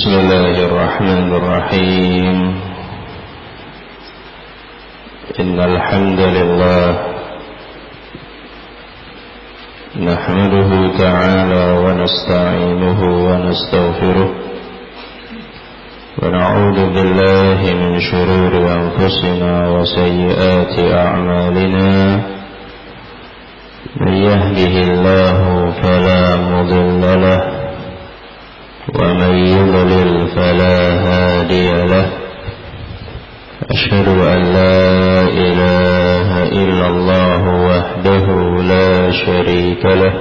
بسم الله الرحمن الرحيم إن الحمد لله نحمده تعالى ونستعينه ونستغفره ونعوذ بالله من شرور أنفسنا وسيئات أعمالنا من يهده الله فلا مضل له ومن يضلل فلا هادي له أشهد أن لا إله إلا الله وحده لا شريك له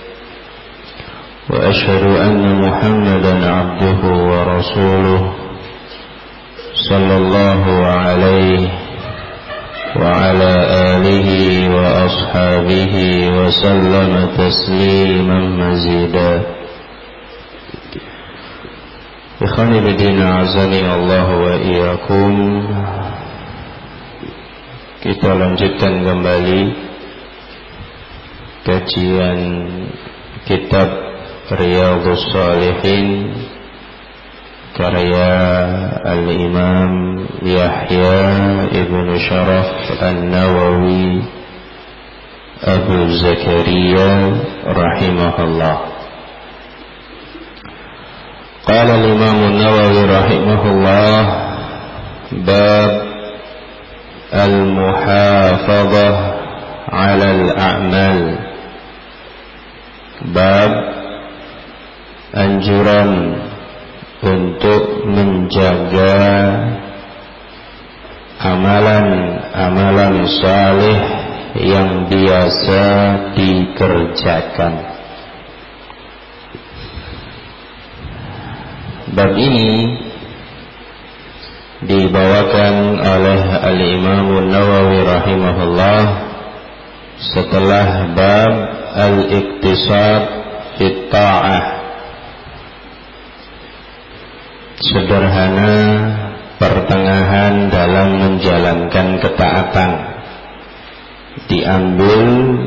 وأشهد أن محمدا عبده ورسوله صلى الله عليه وعلى آله وأصحابه وسلم تسليما مزيدا. Ikhwani bidina azani Allah wa iyyakum. Kita lanjutkan kembali kajian kitab Riyadhus Shalihin karya Al-Imam Yahya ibn Sharaf An-Nawawi Abu Zakaria rahimahullah. قال الإمام النووي رحمه الله باب المحافظة على الأعمال. Bab anjuran untuk menjaga amalan-amalan saleh yang biasa dikerjakan. Bab ini dibawakan oleh Al-Imam An-Nawawi rahimahullah setelah bab al-iktisab fit ta'ah, sederhana pertengahan dalam menjalankan ketaatan. Diambil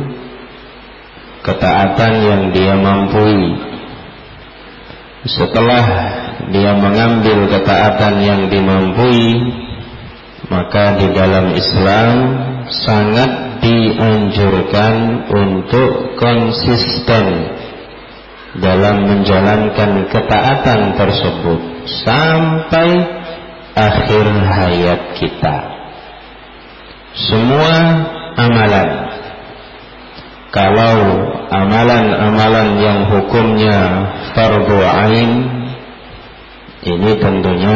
ketaatan yang dia mampu. Setelah dia mengambil ketaatan yang dimampui, maka di dalam Islam sangat dianjurkan untuk konsisten dalam menjalankan ketaatan tersebut sampai akhir hayat kita. Semua amalan, kalau amalan-amalan yang hukumnya fardu ain, ini tentunya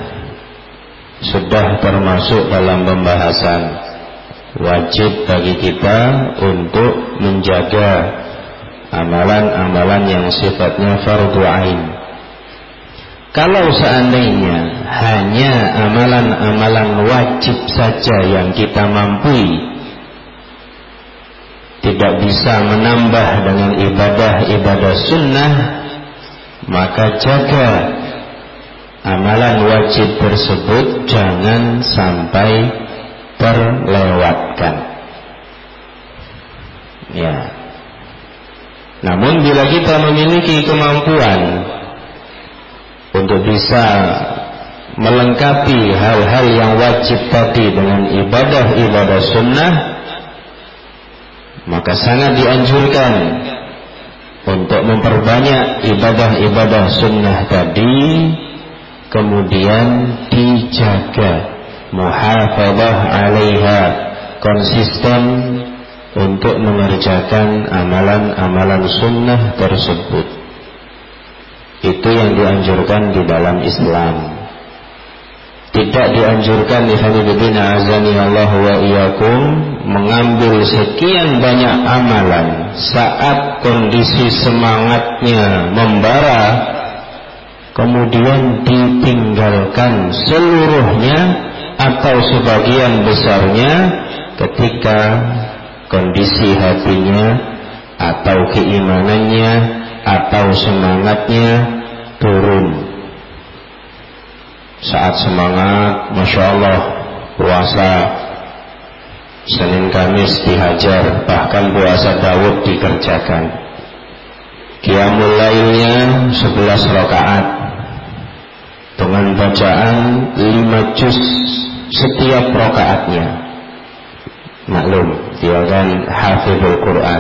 sudah termasuk dalam pembahasan wajib bagi kita untuk menjaga amalan-amalan yang sifatnya fardu ain. Kalau seandainya hanya amalan-amalan wajib saja yang kita mampu, tidak bisa menambah dengan ibadah-ibadah sunnah, maka jaga amalan wajib tersebut jangan sampai terlewatkan. Ya. Namun bila kita memiliki kemampuan untuk bisa melengkapi hal-hal yang wajib tadi dengan ibadah-ibadah sunnah, maka sangat dianjurkan untuk memperbanyak ibadah-ibadah sunnah tadi, kemudian dijaga muhafadzah 'alaiha, konsisten untuk mengerjakan amalan-amalan sunnah tersebut. Itu yang dianjurkan di dalam Islam. Tidak dianjurkan ikhwanifidina azani Allah wa iyyakum mengambil sekian banyak amalan saat kondisi semangatnya membara, kemudian ditinggalkan seluruhnya atau sebagian besarnya ketika kondisi hatinya atau keimanannya atau semangatnya turun. Saat semangat, Masya Allah, puasa Senin Kamis dihajar, bahkan puasa Daud dikerjakan. Qiyamul lailnya 11 rakaat, bacaan 5 juz setiap rakaatnya. Maklum, dia kan hafizul Quran.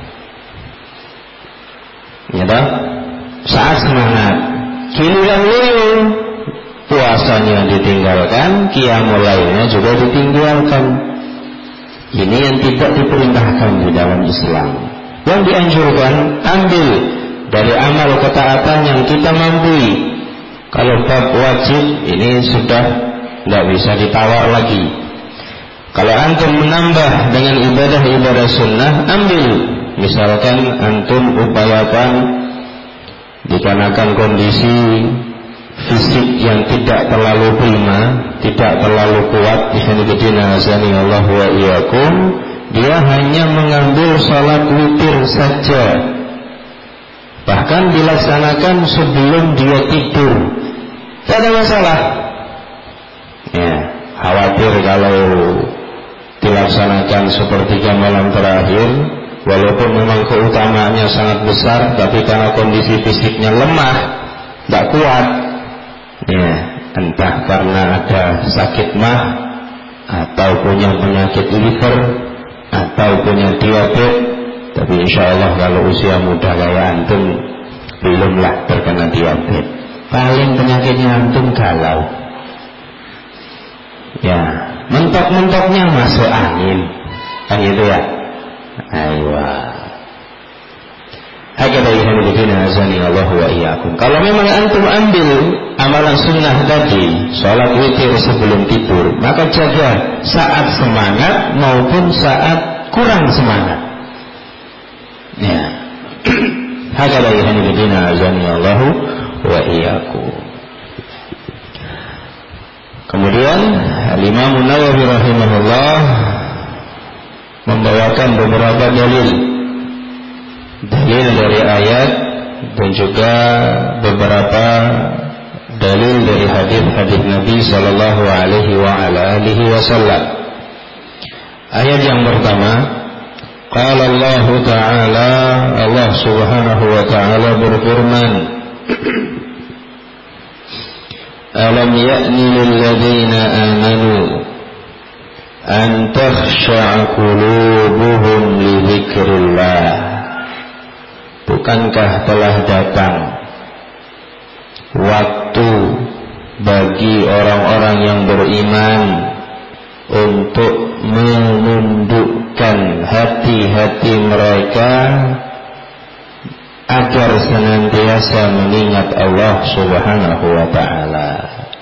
Ya dah? Saat semangat, giliran loyo, puasanya ditinggalkan, qiyamul lailnya juga ditinggalkan. Ini yang tidak diperintahkan di dalam Islam. Yang dianjurkan, ambil dari amal ketaatan yang kita mampu. Kalau bab wajib, ini sudah tidak bisa ditawar lagi. Kalau antum menambah dengan ibadah-ibadah sunnah, ambil. Misalkan antum upayakan dikarenakan kondisi fisik yang tidak terlalu prima, tidak terlalu kuat, Allah wa iyyakum, dia hanya mengambil salat witir saja, bahkan dilaksanakan sebelum dia tidur, tidak ada masalah. Ya, khawatir kalau dilaksanakan sepertiga malam terakhir, walaupun memang keutamaannya sangat besar, tapi karena kondisi fisiknya lemah, tidak kuat, ya, entah karena ada sakit mah, atau punya penyakit liver, atau punya diabetes. Tapi insya Allah kalau usia muda kayak antum, belumlah terkena diabetes. Paling penyakitnya antum galau, ya, mentok-mentoknya masuk angin, kan gitu ya. Aywa. Hakada ihadina azani Allah wa iyyakum. Kalau memang antum ambil amalan sunnah tadi, salat witir sebelum tidur, maka jaga saat semangat maupun saat kurang semangat. Ya. Hakada ihadina azani Allah wa iyyakum. Kemudian Imam Nawawi rahimahullah membawakan beberapa dalil dari ayat dan juga beberapa dalil dari hadis-hadis Nabi sallallahu alaihi wa ala alihi wasallam. Ayat yang pertama, qala Allah Ta'ala, Allah Subhanahu wa taala berfirman, alam ya'ni lil ladzina amanu an takhsha'a qulubuhum li dzikrillah. Bukankah telah datang waktu bagi orang-orang yang beriman untuk menundukkan hati-hati mereka agar senantiasa mengingat Allah Subhanahu wa ta'ala.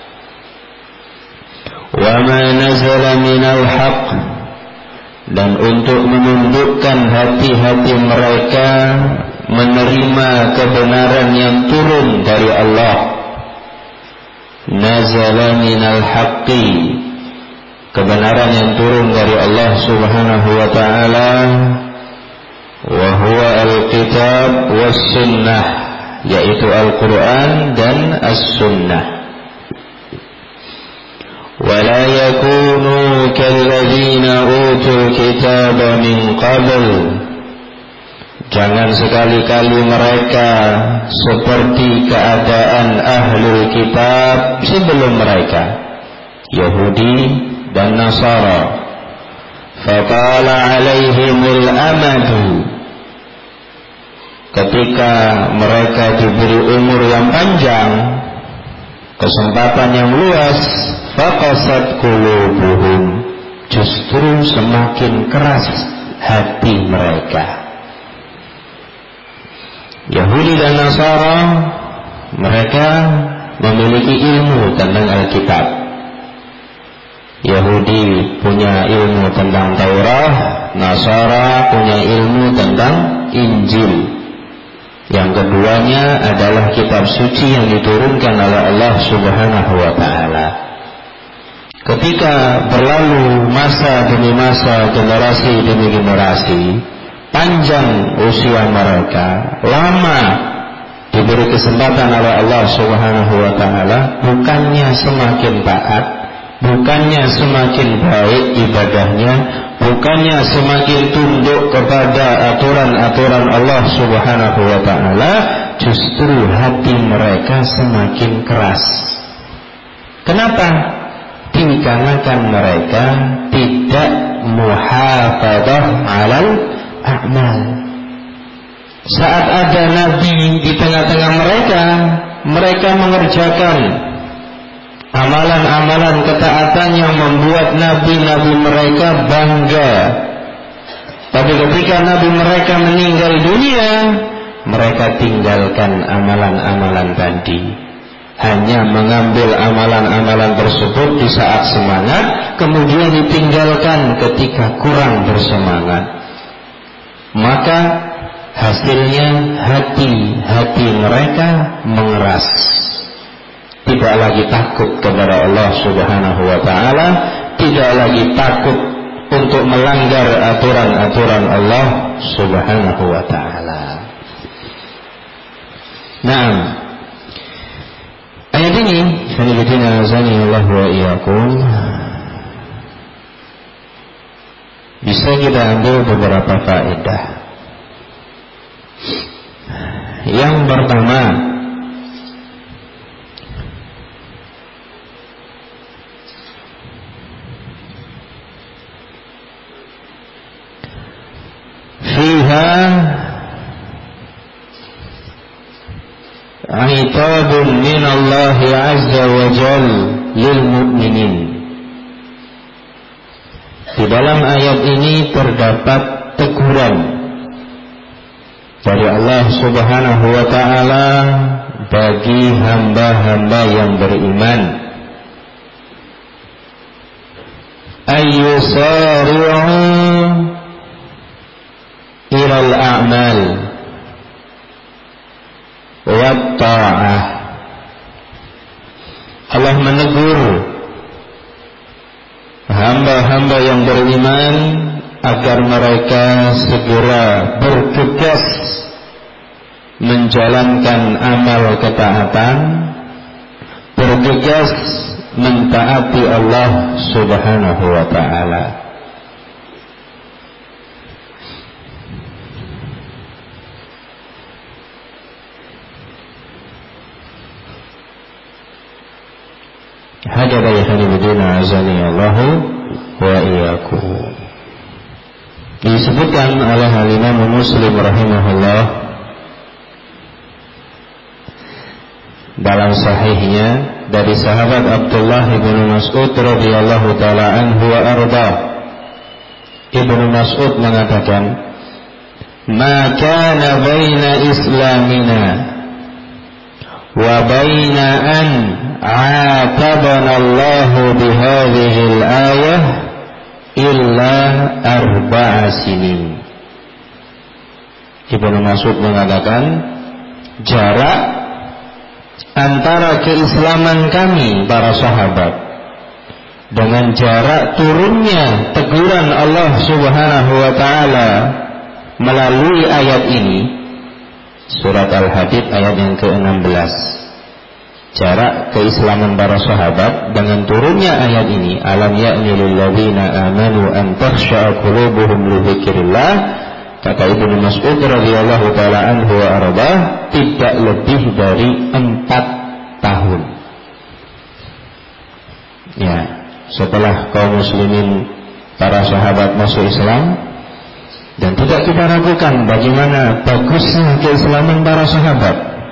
Wa ma nazala minal haqq, dan untuk menundukkan hati-hati mereka menerima kebenaran yang turun dari Allah. Nazala minal haqqi, kebenaran yang turun dari Allah Subhanahu wa ta'ala, wa huwa al-kitab was sunnah, yaitu Al-Quran dan As-Sunnah. ولا يكونوا كالذين أوتوا الكتاب من قبل, jangan sekali-kali mereka seperti keadaan ahlul kitab sebelum mereka, Yahudi dan Nasara. Fatala alaihimul amadu, ketika mereka diberi umur yang panjang, kesempatan yang luas, faqasat qulubuhum, justru semakin keras hati mereka. Yahudi dan Nasara, mereka memiliki ilmu tentang Alkitab. Yahudi punya ilmu tentang Taurat, Nasara punya ilmu tentang Injil. Yang keduanya adalah kitab suci yang diturunkan oleh Allah Subhanahu wa ta'ala. Ketika berlalu masa demi masa, generasi demi generasi, panjang usia mereka, lama diberi kesempatan oleh Allah Subhanahu wa ta'ala, bukannya semakin taat, bukannya semakin baik ibadahnya, bukannya semakin tunduk kepada aturan-aturan Allah Subhanahu wa ta'ala, justru hati mereka semakin keras. Kenapa? Dikarenakan mereka tidak muhafadzah 'alal a'mal. Saat ada nabi di tengah-tengah mereka, mereka mengerjakan amalan-amalan ketaatan yang membuat nabi-nabi mereka bangga. Tapi ketika nabi mereka meninggal dunia, mereka tinggalkan amalan-amalan tadi. Hanya mengambil amalan-amalan tersebut di saat semangat, kemudian ditinggalkan ketika kurang bersemangat. Maka hasilnya hati mereka mengeras. Tidak lagi takut kepada Allah Subhanahu wa ta'ala, tidak lagi takut untuk melanggar aturan-aturan Allah Subhanahu wa ta'ala. Nah, ayat ini Khairuddin azani Allah wa iyyakum, bisa kita ambil beberapa faedah. Yang pertama, fiha aitabun minallahi azza wa jalla lil mu'minin. Di dalam ayat ini terdapat teguran dari Allah Subhanahu wa ta'ala bagi hamba-hamba yang beriman. Ayyusari'u ilal a'mal wa ta'ah. Allah menegur hamba-hamba yang beriman agar mereka segera bergegas menjalankan amal ketaatan, bergegas mentaati Allah Subhanahu wa ta'ala. Hadirin hadirin azani Allahu wa iyyakum. Disebutkan oleh Imam Muslim rahimahullah dalam sahihnya dari sahabat Abdullah bin Mas'ud radhiyallahu taala anhu wa arda. Ibnu Mas'ud mengatakan, "Ma kana baina islamina wa baina an aatabana Allah bihadhihi al-ayah illa 4 sinin." Ibnu Mas'ud mengatakan, jarak antara keislaman kami para sahabat dengan jarak turunnya teguran Allah Subhanahu wa ta'ala melalui ayat ini, surat Al-Hadid ayat yang ke-16. Jarak keislaman para sahabat dengan turunnya ayat ini, alam ya'ni lil ladzina amanu an takhsha'a qulubuhum li dzikrillah, kata Ibnu Mas'ud radhiyallahu taala anhu wa arda, tidak lebih dari 4 tahun. Ya, setelah kaum muslimin para sahabat masuk Islam, dan tidak kita ragukan bagaimana bagusnya keislaman para sahabat.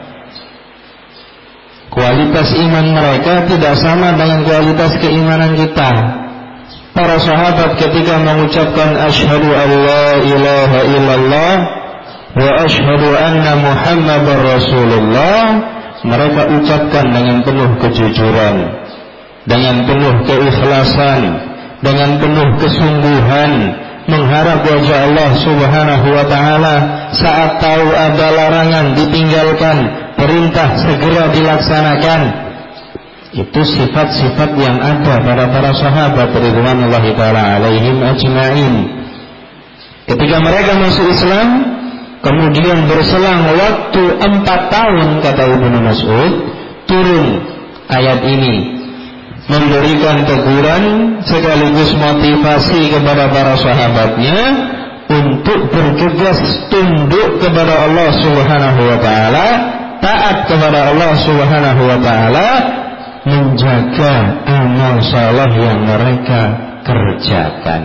Kualitas iman mereka tidak sama dengan kualitas keimanan kita. Para sahabat ketika mengucapkan asyhadu an la ilaha illallah wa asyhadu anna muhammadar rasulullah, mereka ucapkan dengan penuh kejujuran, dengan penuh keikhlasan, dengan penuh kesungguhan, mengharap wajah Allah Subhanahu wa ta'ala. Saat tahu ada larangan ditinggalkan, perintah segera dilaksanakan. Itu sifat-sifat yang ada pada para sahabat ridwanullahi ta'ala alaihim ajma'in. Ketika mereka masuk Islam, kemudian berselang waktu 4 tahun, kata Ibnu Mas'ud, turun ayat ini, memberikan teguran sekaligus motivasi kepada para sahabatnya untuk bergegas tunduk kepada Allah Subhanahu wa ta'ala, taat kepada Allah Subhanahu wa ta'ala, menjaga amal saleh yang mereka kerjakan.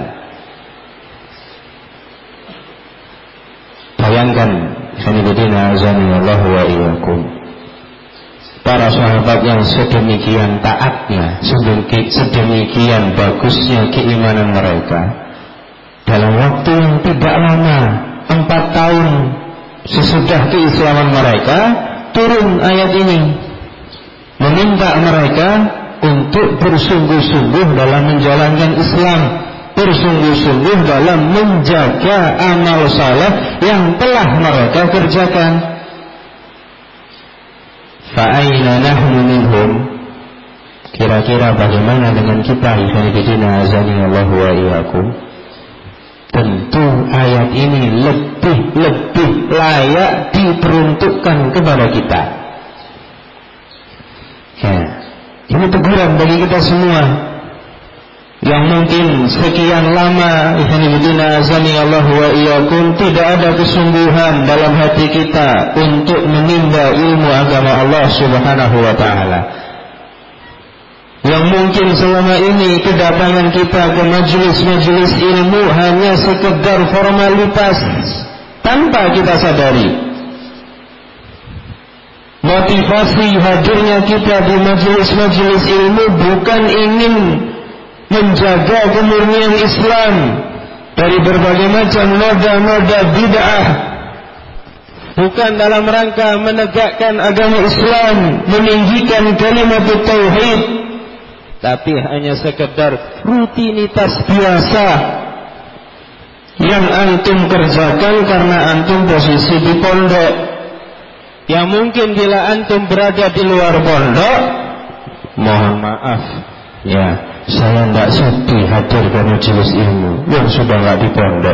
Bayangkan, Sanibudina azanillahu wa iyyakum, para sahabat yang sedemikian taatnya, sedemikian bagusnya keimanan mereka, dalam waktu yang tidak lama, 4 tahun sesudah keislaman mereka, turun ayat ini meminta mereka untuk bersungguh-sungguh dalam menjalankan Islam, bersungguh-sungguh dalam menjaga amal saleh yang telah mereka kerjakan. Fa'aina nahnu minhum, kira-kira bagaimana dengan kita? Ikhwanifidina azanillahu wa iyyakum. Tentu ayat ini lebih layak diperuntukkan kepada kita. Ya, ini teguran bagi kita semua yang mungkin sekian lama, ikhwanifidina azanillahu wa iyyakum, tidak ada kesungguhan dalam hati kita untuk menimba ilmu agama Allah Subhanahu wa ta'ala. Yang mungkin selama ini kedatangan kita ke majelis-majelis ilmu hanya sekedar formalitas tanpa kita sadari. Motivasi hadirnya kita di majelis-majelis ilmu bukan ingin menjaga kemurnian Islam dari berbagai macam noda-noda bid'ah, bukan dalam rangka menegakkan agama Islam, meninggikan kalimat tauhid, tapi hanya sekedar rutinitas biasa yang antum kerjakan karena antum posisi di pondok. Yang mungkin bila antum berada di luar pondok, mohon maaf ya, saya tidak sudi hadir ke majelis ilmu yang sudah tidak di pondok.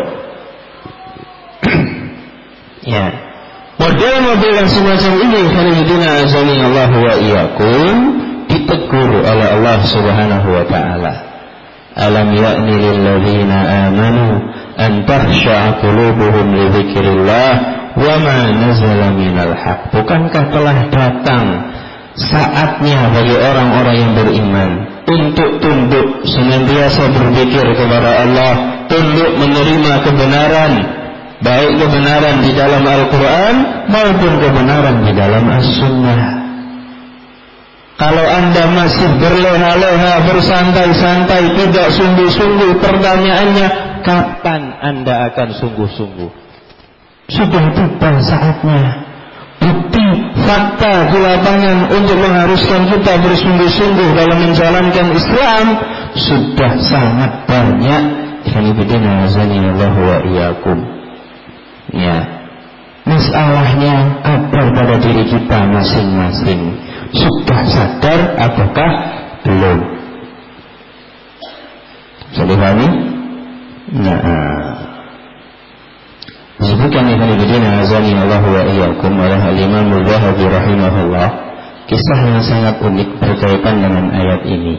Ya, model-model yang semacam ini, khalidina azanillahu wa iyyakum, ditegur oleh Allah Subhanahu wa ta'ala. Alam ya'ni lil ladzina amanu an takhsha'a qulubuhum li dzikrillah wa ma nazala minal haq. Bukankah telah datang saatnya bagi orang-orang yang beriman untuk tunduk, senantiasa berpikir kepada Allah, tunduk menerima kebenaran, baik kebenaran di dalam Al-Quran maupun kebenaran di dalam As-Sunnah. Kalau anda masih berleha-leha, bersantai-santai, tidak sungguh-sungguh, pertanyaannya, kapan anda akan sungguh-sungguh? Sudah tiba saatnya. Bukti fakta di lapangan untuk mengharuskan kita bersungguh-sungguh dalam menjalankan Islam sudah sangat banyak. Sanibidina azanillahu wa iyyakum. Ya, masalahnya ada pada diri kita masing-masing. Sudah sadar ataukah belum? Bisa dipahami? Nah, disebutkan ikhwanifidina azanillahu wa iyyakum oleh Al-Imam Al-Zahabi rahimahullah kisah yang sangat unik berkaitan dengan ayat ini.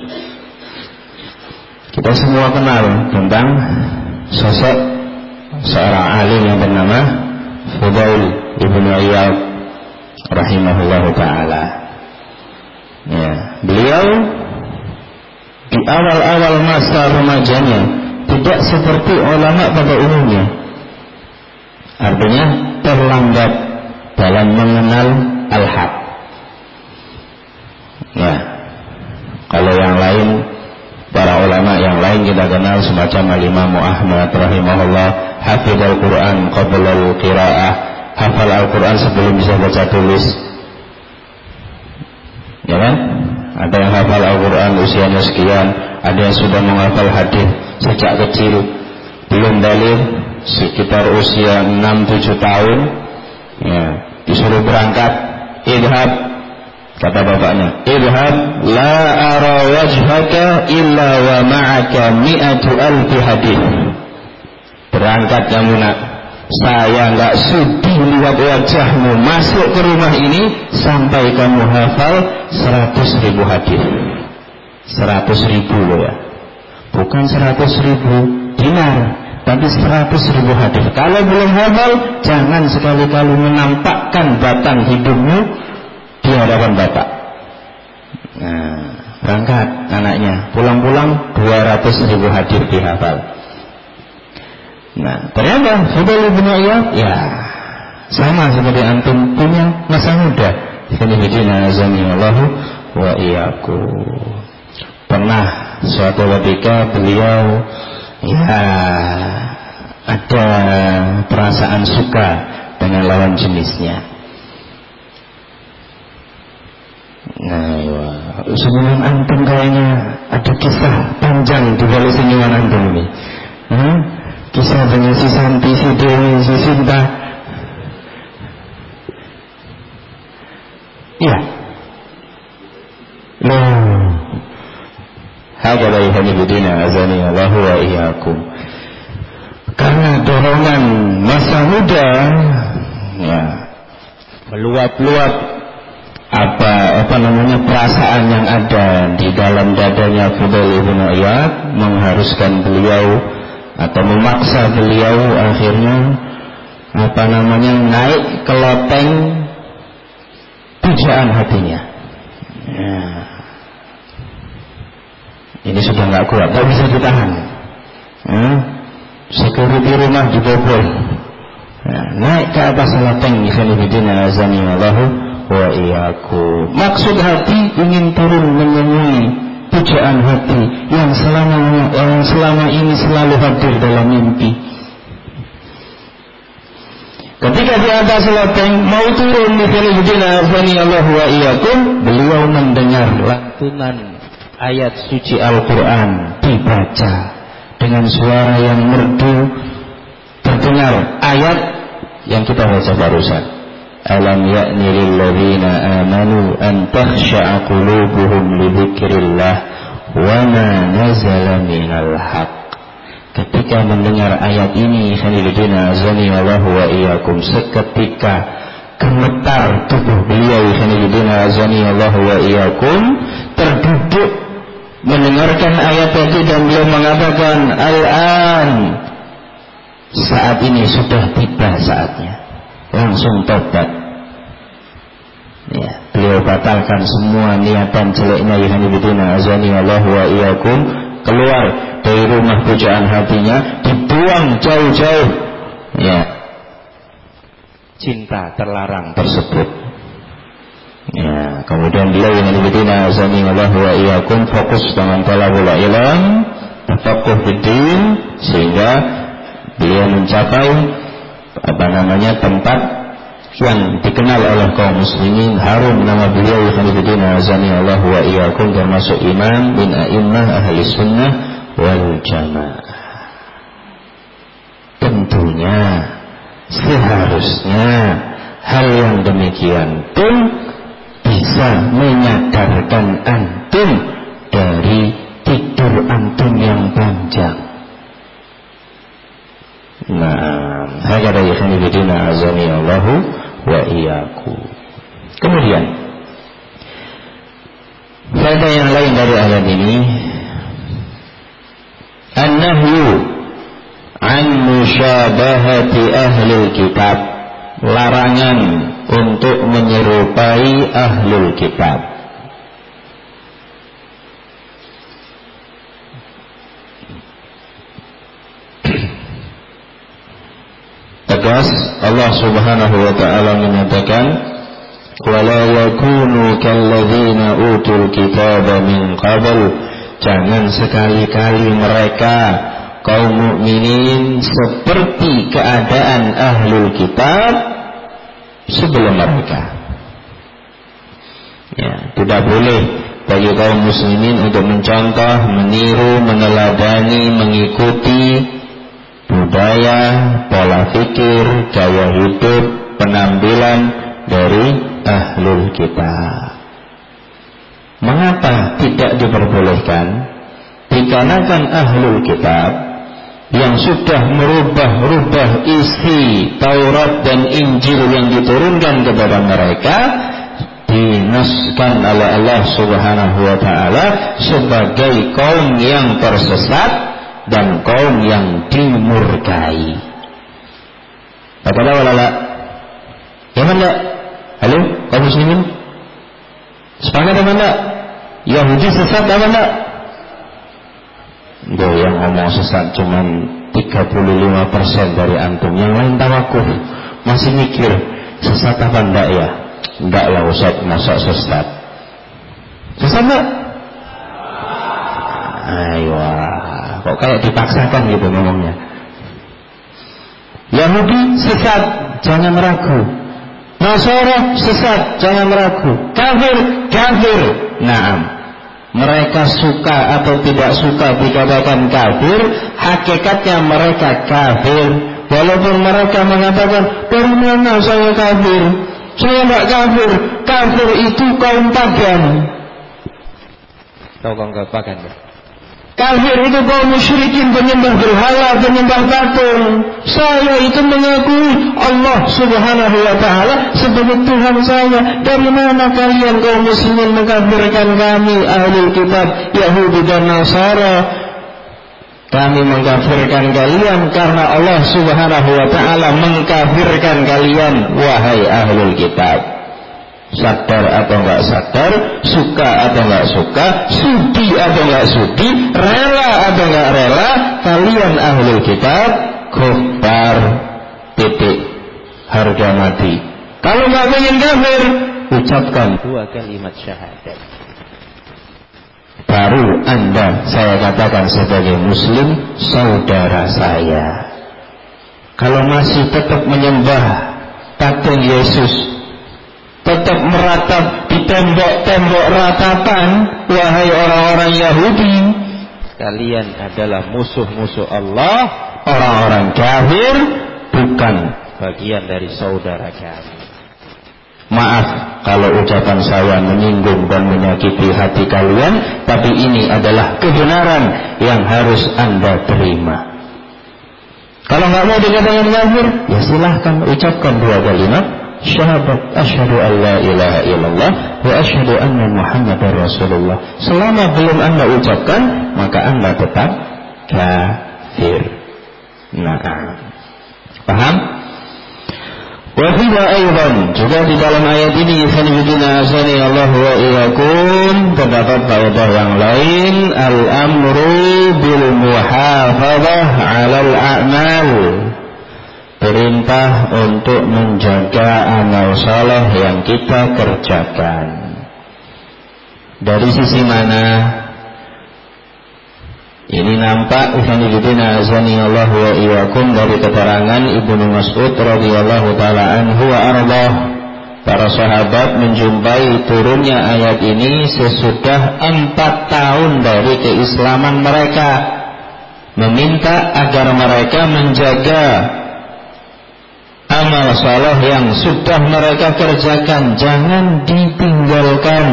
Kita semua kenal tentang sosok seorang alim yang bernama Fudail ibnu Iyad rahimahullahu ta'ala. Ya, beliau di awal-awal masa remajanya tidak seperti ulama pada umumnya. Artinya terlambat dalam mengenal al-haq. Ya, kalau yang lain, para ulama yang lain kita kenal semacam Al-Imam Ahmad rahimahullah, hafidz al-Quran qabla al-qiraah, hafal Al-Quran sebelum bisa baca tulis. Ya kan? Ada yang hafal Al-Quran usianya sekian, ada yang sudah menghafal hadis sejak kecil, belum balik sekitar usia 6-7 tahun, ya, disuruh berangkat, idhab, kata bapaknya, idhab la ara wajhaka illa wa ma'aka mi'atu alfi hadis. Berangkat kamu nak, saya enggak sudi lihat wajahmu masuk ke rumah ini sampai kamu hafal 100.000 hadis. 100.000 loh ya, bukan 100.000 dinar, tapi 100.000 hadis. Kalau belum hafal, jangan sekali-kali menampakkan batang hidungmu di hadapan bapak. Nah, berangkat anaknya, pulang-pulang 200.000 hadis dihafal. Nah, ternyata Fudail bin Iyad ya sama seperti antum punya masa muda. Filipina azanillahu wa iyyakum. Pernah suatu ketika beliau ya ada perasaan suka dengan lawan jenisnya. Nah, senyuman antum kayaknya ada kisah panjang di balik senyuman antum ini. Kisah dengan si Santi, si Dewi, si Sinta. Iya. Loh. Hakala ikhwanifidina azani Allah wa iyyakum. Karena dorongan masa muda ya meluap-luap perasaan yang ada di dalam dadanya Fudail bin Iyad mengharuskan beliau atau memaksa beliau akhirnya naik ke loteng pujaan hatinya. Ya. Ini sudah nggak kuat, tak bisa ditahan. Security rumah dibobol. Ya, naik ke atas loteng ikhwanifidina azani Allahu wa iyyakum. Maksud hati ingin turun menemui pujaan hati yang selama ini selalu hadir dalam mimpi. Ketika di atas loteng mau turun ikhwanifidina azani Allahu wa iyyakum, beliau mendengar lantunan ayat suci Al-Quran dibaca dengan suara yang merdu. Terdengar ayat yang kita baca barusan, alam ya'ni lil ladzina amanu an takhsha'a qulubuhum li dzikrillah wa ma nazala minal haqq. Ketika mendengar ayat ini khanilidina azani Allah wa iyyakum, seketika gemetar tubuh beliau khanilidina azani Allah wa iyyakum, terduduk mendengarkan ayat itu dan beliau mengatakan al-an, saat ini sudah tiba saatnya, langsung tobat. Ya, beliau batalkan semua niatan jeleknya ikhwanifidina azani Allah wa iyyakum, keluar dari rumah pujaan hatinya, dibuang jauh-jauh ya cinta terlarang tersebut. Ya, kemudian beliau yang ikhwanifidina azani Allah wa iyyakum fokus dengan talabul ilm, tafaqquh fiddin, sehingga beliau mencapai tempat yang dikenal oleh kaum muslimin, harum nama beliau ikhwanifidina azani Allah wa iyyakum, termasuk imam min a'immah ahli sunnah wal jamaah. Tentunya seharusnya hal yang demikian pun bisa menyadarkan antum dari tidur antum yang panjang. Nah, hakada ikhwanifidina azani Allahu wa iyyakum. Kemudian faedah yang lain dari ayat ini, an-nahyu an musyabahati ahlul kitab, larangan untuk menyerupai ahlul kitab. Tegas Allah Subhanahu wa taala menyatakan, wala yakunu kalladzina utul kitaba min qabl, jangan sekali-kali mereka kaum mukminin seperti keadaan ahlul kitab sebelum mereka. Ya, tidak boleh bagi kaum muslimin untuk mencontoh, meniru, meneladani, mengikuti budaya, pola pikir, gaya hidup, penampilan dari ahlul kitab. Mengapa tidak diperbolehkan? Dikarenakan ahlul kitab yang sudah merubah-rubah isi Taurat dan Injil yang diturunkan kepada mereka, dinaskan oleh Allah Subhanahu wa taala sebagai kaum yang tersesat dan kaum yang dimurkai. Kata wala ya mana? Halo, kaum muslimin? Sepakat apa enggak? Yahudi sesat apa enggak? Yang ngomong sesat cuman 35% dari antum, yang lain tawakuf, masih mikir sesat apa enggak ya? Enggak lah Ustaz, masa sesat? Sesat enggak? Ayo, kok kayak dipaksakan gitu ngomongnya. Yahudi sesat, jangan ragu. Nasara sesat, jangan ragu. Kafir, kafir. Naam, mereka suka atau tidak suka dikatakan kafir, hakikatnya mereka kafir. Walaupun mereka mengatakan, dari mana saya kafir? Saya tidak kafir. Kafir itu kaum pagan. Tahu kaum pagan? Kafir itu kaum musyrikin, penyembah berhala, penyembah patung. Saya itu mengakui Allah Subhanahu wa ta'ala sebagai Tuhan saya. Dari mana kalian kaum muslimin mengkafirkan kami ahli kitab Yahudi dan Nasara? Kami mengkafirkan kalian karena Allah Subhanahu wa ta'ala mengkafirkan kalian, wahai ahli kitab. Sadar atau enggak sadar, suka atau enggak suka, sudi atau enggak sudi, rela atau enggak rela, kalian ahlul kitab kufar, titik, harga mati. Kalau enggak ingin kafir, ucapkan 2 kalimat syahadat, baru Anda saya katakan sebagai muslim, saudara saya. Kalau masih tetap menyembah patung Yesus, tetap meratap di tembok-tembok ratapan, wahai orang-orang Yahudi, kalian adalah musuh-musuh Allah. Orang-orang kafir bukan bagian dari saudara kami. Maaf kalau ucapan saya menyinggung dan menyakiti hati kalian, tapi ini adalah kebenaran yang harus Anda terima. Kalau nggak mau dikatakan kafir, ya silahkan ucapkan 2 kalimat syahadat, asyhadu an la ilaha illallah wa asyhadu anna muhammadar rasulullah. Selama belum Anda ucapkan, maka Anda tetap kafir. Nah, paham? Wa fiha aidan, juga di dalam ayat ini fanibina azani Allah wa iyyakum, terdapat faedah yang lain, al-amru bil muhafadzah 'alal a'mal, perintah untuk menjaga amal saleh yang kita kerjakan. Dari sisi mana? Ini nampak ikhwanifidina azanillahu wa iyyakum dari keterangan Ibnu Mas'ud radhiyallahu taala anhu wa ardhah. Para sahabat menjumpai turunnya ayat ini sesudah 4 tahun dari keislaman mereka, meminta agar mereka menjaga amal saleh yang sudah mereka kerjakan, jangan ditinggalkan.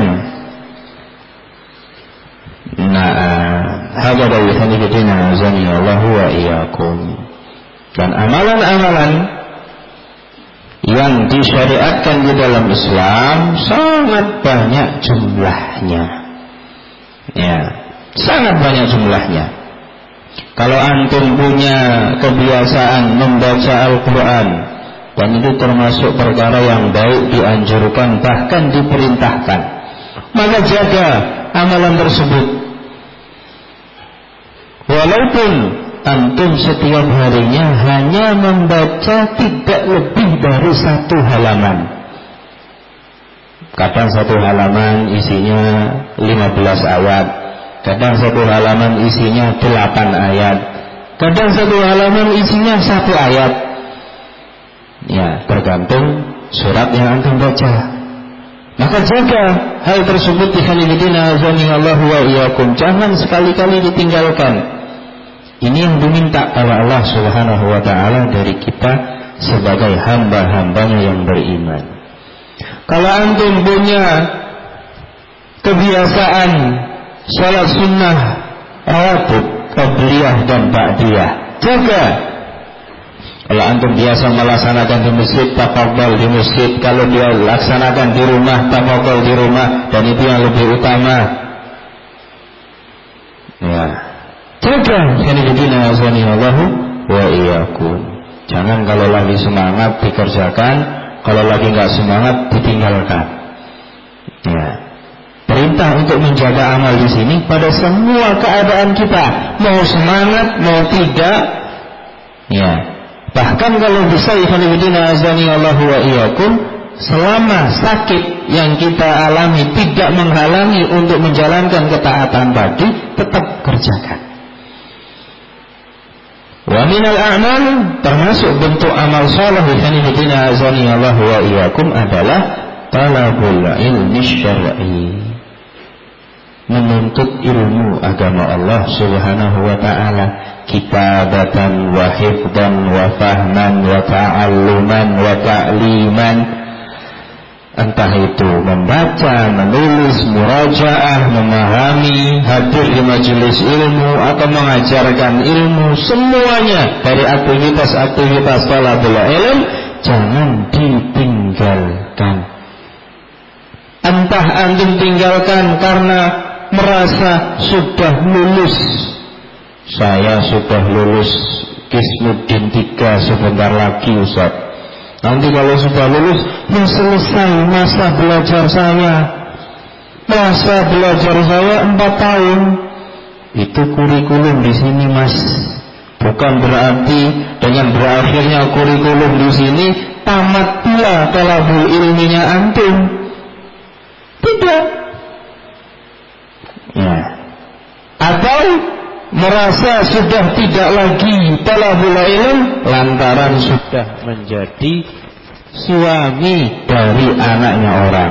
Hadza hadithana azanillahu wa iyyakum. Dan amalan-amalan yang disyariatkan di dalam Islam sangat banyak jumlahnya. Ya, sangat banyak jumlahnya. Kalau antum punya kebiasaan membaca Al-Quran, dan itu termasuk perkara yang baik, dianjurkan, bahkan diperintahkan, maka jaga amalan tersebut. Walaupun antum setiap harinya hanya membaca tidak lebih dari 1 halaman. Kadang 1 halaman isinya 15 ayat, kadang 1 halaman isinya 8 ayat, kadang 1 halaman isinya 1 ayat. Ya, tergantung surat yang antum baca. Maka jaga hal tersebut ikhwanifidina azanillahu wa iyyakum, jangan sekali-kali ditinggalkan. Ini yang diminta oleh Allah Subhanahu wa ta'ala dari kita sebagai hamba-hambanya yang beriman. Kalau antum punya kebiasaan salat sunnah rawatib, qabliyah dan ba'diyah, jaga. Kalau antum biasa melaksanakan di masjid, tafadhol di masjid. Kalau dia laksanakan di rumah, tafadhol di rumah, dan itu yang lebih utama. Ya, jaga sanidina azanillahu wa iyyakum. Jangan kalau lagi semangat dikerjakan, kalau lagi enggak semangat ditinggalkan. Ya. perintah untuk menjaga amal di sini pada semua keadaan kita, mau semangat mau tidak. Ya, bahkan kalau bisa ikhwanifidina azani Allah wa iyyakum, selama sakit yang kita alami tidak menghalangi untuk menjalankan ketaatan tadi, tetap kerjakan. Wa minal a'mal, termasuk bentuk amal saleh ikhwanifidina azani Allah wa iyyakum adalah talabul ilmi syar'i, menuntut ilmu agama Allah subhanahu wa ta'ala, kitabatan wa hifdan wa fahman wa ta'alluman wa ta'liman. Entah itu membaca, menulis, murajaah, memahami, hadir di majelis ilmu atau mengajarkan ilmu, semuanya dari aktivitas-aktivitas talabul ilm jangan ditinggalkan. Entah antum tinggalkan karena merasa sudah lulus. Saya sudah lulus Kismuddin 3 sebentar lagi Ustaz. Nanti kalau sudah lulus, selesai masa belajar saya. Masa belajar saya 4 tahun. Itu kurikulum di sini, Mas. Bukan berarti dengan berakhirnya kurikulum di sini tamat pula talabul ilminya antum. Tidak. Ya. Atau merasa sudah tidak lagi talabul ilm lantaran sudah menjadi suami dari anaknya orang.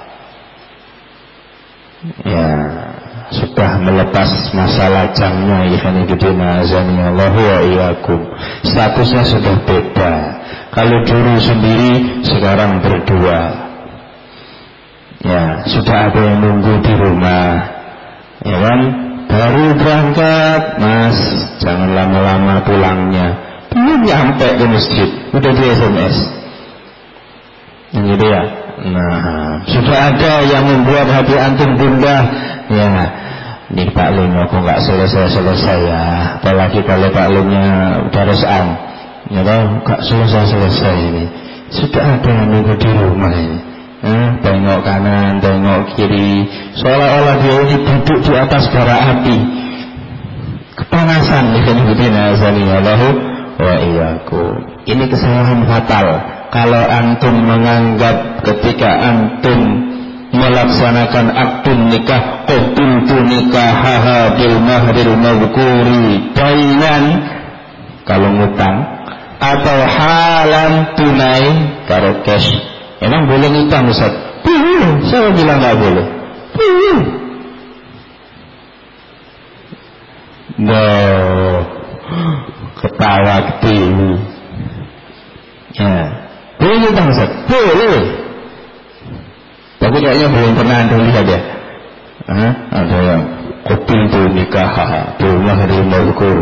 Ya, sudah melepas masa lajangnya ikhwanifidina azanillahu wa iyyakum. Statusnya sudah beda. Kalau dulu sendiri, sekarang berdua. Ya, sudah ada yang nunggu di rumah. Ya kan? Baru berangkat, Mas, jangan lama-lama pulangnya. Belum nyampe ke masjid, udah di SMS. Yang gitu ya. Nah, sudah ada yang membuat hati antum gundah. Ya, ini Pak Lim aku nggak selesai ya. Apalagi kalau Pak Limnya darusan, ya kan? Nggak selesai ini. Sudah ada yang nunggu di rumah ini. Tengok kanan, tengok kiri, seolah-olah dia ini duduk di atas bara api. Kepanasan ikhwanifidina azanillahu wa iyyakum. Ini kesalahan fatal kalau antum menganggap ketika antum melaksanakan akdun nikah, qadultu nikahaha bil mahril madzkuri bainan, kalau ngutang, atau halan tunai karo cash. Emang boleh ngutang Ustaz? Boleh. Siapa bilang nggak boleh? Boleh. Ketawa ketiwi. Ya, boleh ngutang Ustaz? Boleh. Tapi kayaknya belum pernah anda lihat ya. Ada yang kopi itu nikah, rumah dari maukur,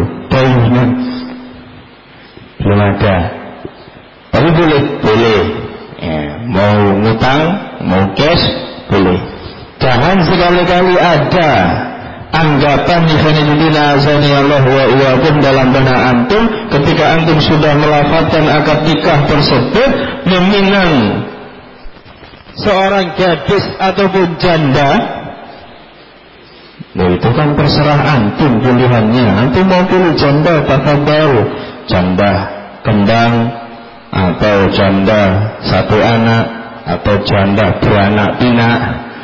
belum ada. Tapi boleh. Ya, mau ngutang, mau cash, boleh. Jangan sekali-kali ada anggapan ikhwanifidina azanillahu wa iyyakum dalam benak antum ketika antum sudah melafazkan akad nikah tersebut meminang seorang gadis ataupun janda. Nah, itu kan terserah antum pilihannya. Antum mau pilih janda tafadhol, janda kembang atau janda satu anak atau janda beranak pinak,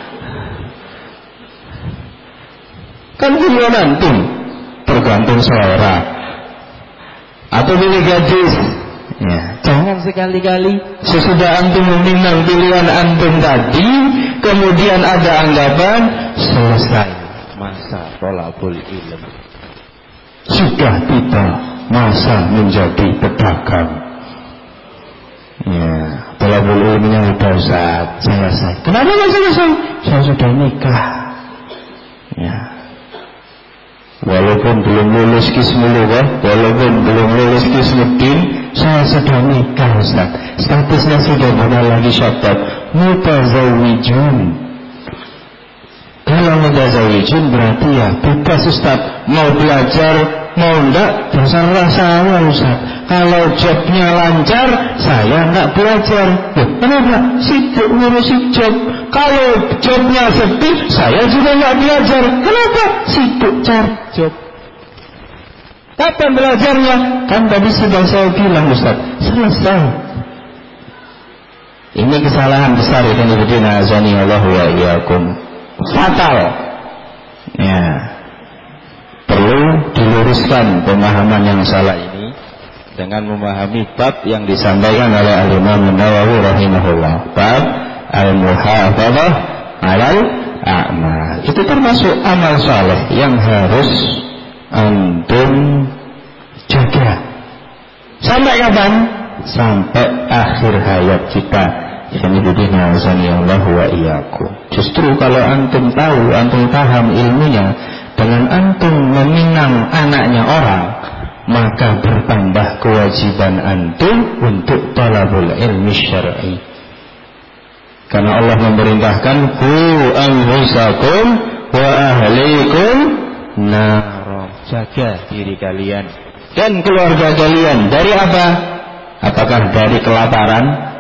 kan pilihan antum, tergantung selera. Atau pilih gadis. Ya, jangan sekali-kali sesudah antum meminang pilihan antum tadi kemudian ada anggapan selesai masa thalabul ilm, sudah tiba masa menjadi pedagang. Ya, thalabul ilminya sudah selesai. Kenapa nggak selesai? Saya sudah nikah. Ya, walaupun belum lulus Kismul, walaupun belum lulus Kismuddin, saya sudah nikah Ustaz. Statusnya sudah bukan lagi syabab, mutazawwijun. Kalau ghairu mutazawijin berarti ya bebas Ustaz, mau belajar mau enggak terserah saya Ustaz. Kalau jobnya lancar saya enggak belajar. Kenapa? Sibuk ngurusin job. Kalau jobnya sepi saya juga enggak belajar. Kenapa? Sibuk cari job. Kapan belajarnya? Kan tadi sudah saya bilang Ustaz, selesai. Ini kesalahan besar yang diberikan azani Allah wa iyyakum. Fatal. Ya. Perlu diluruskan pemahaman yang salah ini dengan memahami bab yang disampaikan oleh Al-Imam Nawawi rahimahullah. Bab al-muhafadzah 'alal a'mal. Itu termasuk amal saleh yang harus antum jaga. Sampai kapan? Sampai akhir hayat kita. Allah wa iyyakum. Justru kalau antum tahu, antum paham ilmunya, dengan antum meminang anaknya orang, maka bertambah kewajiban antum untuk talabul ilmi syar'i. Karena Allah memerintahkan qu anfusakum wa ahlikum nar. Jaga diri kalian dan keluarga kalian dari apa? Apakah dari kelaparan?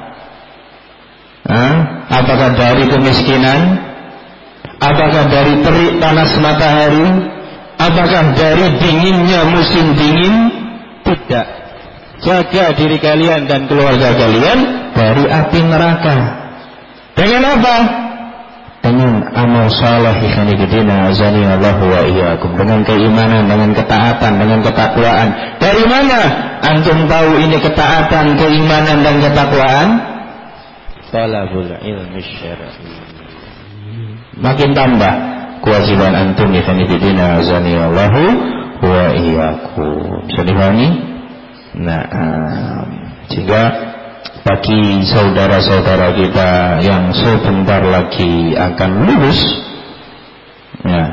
Apakah dari kemiskinan? Apakah dari terik panas matahari? Apakah dari dinginnya musim dingin? Tidak. Jaga diri kalian dan keluarga kalian dari api neraka. Dengan apa? Dengan amal saleh ikhwanifidina azani Allah wa iyyakum. Dengan keimanan, dengan ketaatan, dengan ketakwaan. Dari mana antum tahu ini ketaatan, keimanan dan ketakwaan? Talabul ilmi syar'i. Makin tambah kewajiban antum ikhwanifidina azani Allah wa iyyakum. Bisa dipahami? Nah, sehingga bagi saudara-saudara kita yang sebentar lagi akan lulus, ya,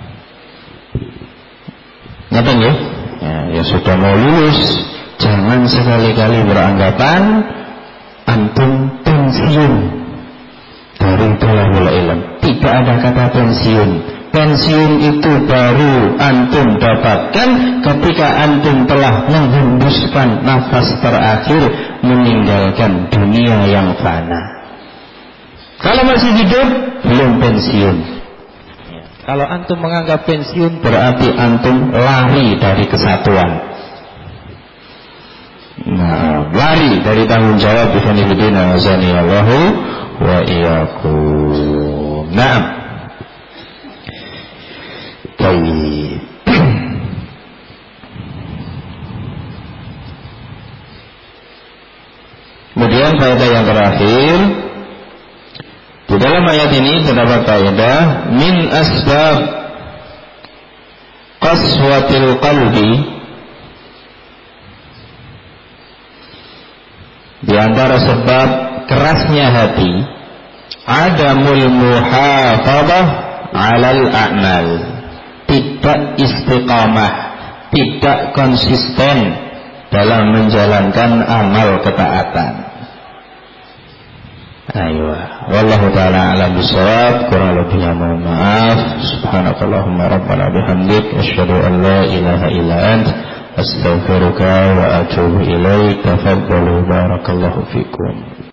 ngapain ya? Ya sudah mau lulus, jangan sekali-kali beranggapan antum pensiun dari talabul ilm. Tidak ada kata pensiun. Pensiun itu baru antum dapatkan ketika antum telah menghembuskan nafas terakhir meninggalkan dunia yang fana. Kalau masih hidup belum pensiun. Kalau antum menganggap pensiun berarti antum lari dari kesatuan. Nah, lari dari tanggung jawab ikhwanifidina azani Allahu wa iyyakum. Nah, baik. Kemudian faedah yang terakhir, di dalam ayat ini terdapat faedah min asbab qaswatil qalbi. Di antara sebab kerasnya hati, adamul muhafadzah 'alal a'mal. Tidak istiqamah, tidak konsisten dalam menjalankan amal ketaatan. Ayo, wallahu taala a'lam bishawab. Kurang lebihnya mohon maaf. Subhanakallahumma rabbana bihamdik asyhadu an la ilaha illa ant astaghfiruka wa atubu ilaik. Tafaddalu barakallahu fikum.